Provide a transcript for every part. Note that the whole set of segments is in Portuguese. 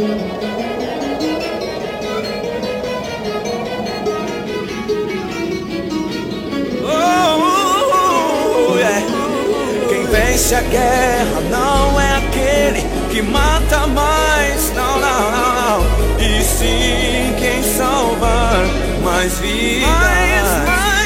Quem vence a guerra não é aquele que mata mais, não, não, não, não. E sim quem salva mais vidas.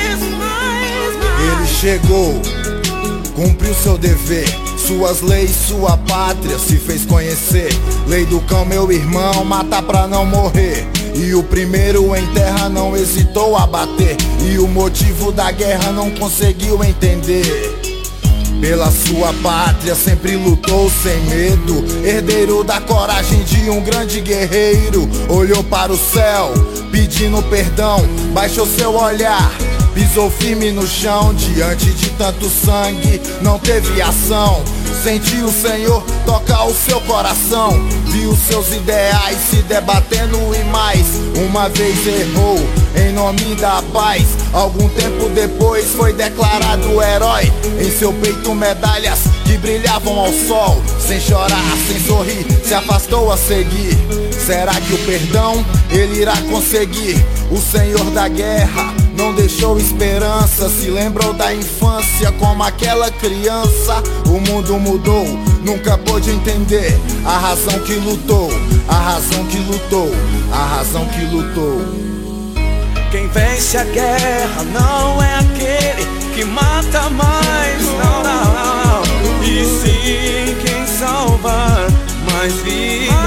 Ele chegou, cumpriu seu dever, suas leis, sua pátria se fez conhecer. Lei do cão, meu irmão, mata pra não morrer. E o primeiro em terra não hesitou a bater, e o motivo da guerra não conseguiu entender. Pela sua pátria sempre lutou sem medo, herdeiro da coragem de um grande guerreiro. Olhou para o céu, pedindo perdão, baixou seu olhar, pisou firme no chão. Diante de tanto sangue, não teve ação. Sentiu o Senhor tocar o seu coração, viu seus ideais se debatendo e mais uma vez errou em nome da paz. Algum tempo depois foi declarado herói, em seu peito medalhas que brilhavam ao sol. Sem chorar, sem sorrir, se afastou a seguir. Será que o perdão ele irá conseguir? O Senhor da guerra não deixou esperança, se lembrou da infância como aquela criança. O mundo mudou, nunca pôde entender a razão que lutou, a razão que lutou, a razão que lutou. Quem vence a guerra não é aquele que mata mais, não, não, não, não. E sim quem salva mais vidas.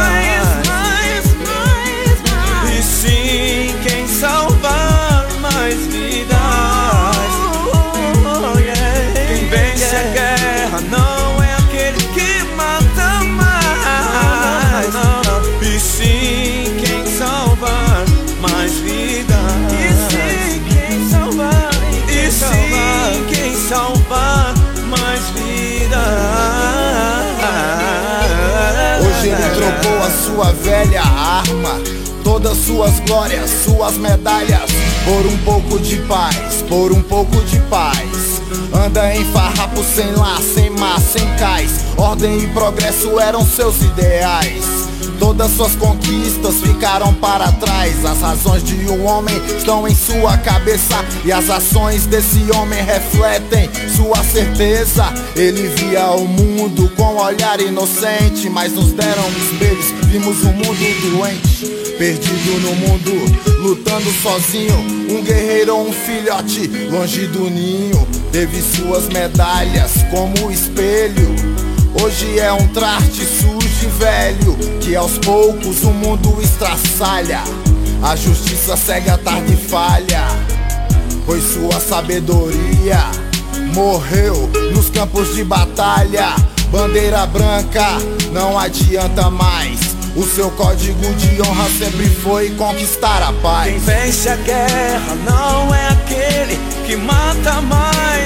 E sim quem salva mais vidas. Quem vence a guerra não é aquele que mata mais, não, não. E sim quem salva mais vidas. E sim quem salva mais vidas. Hoje ele trocou a sua velha arma, todas suas glórias, suas medalhas, por um pouco de paz, por um pouco de paz. Anda em farrapo sem lar, sem mar, sem cais. Ordem e progresso eram seus ideais. Todas suas conquistas ficaram para trás. As razões de um homem estão em sua cabeça, e as ações desse homem refletem sua certeza. Ele via o mundo com olhar inocente, mas nos deram espelhos, vimos um mundo doente, perdido no mundo, lutando sozinho. Um guerreiro ou um filhote longe do ninho, teve suas medalhas como espelho. Hoje é um traste sujo e velho, que aos poucos o mundo estraçalha. A justiça cega, a tarde falha, pois sua sabedoria morreu nos campos de batalha. Bandeira branca não adianta mais, o seu código de honra sempre foi conquistar a paz. Quem vence a guerra não é aquele que mata mais,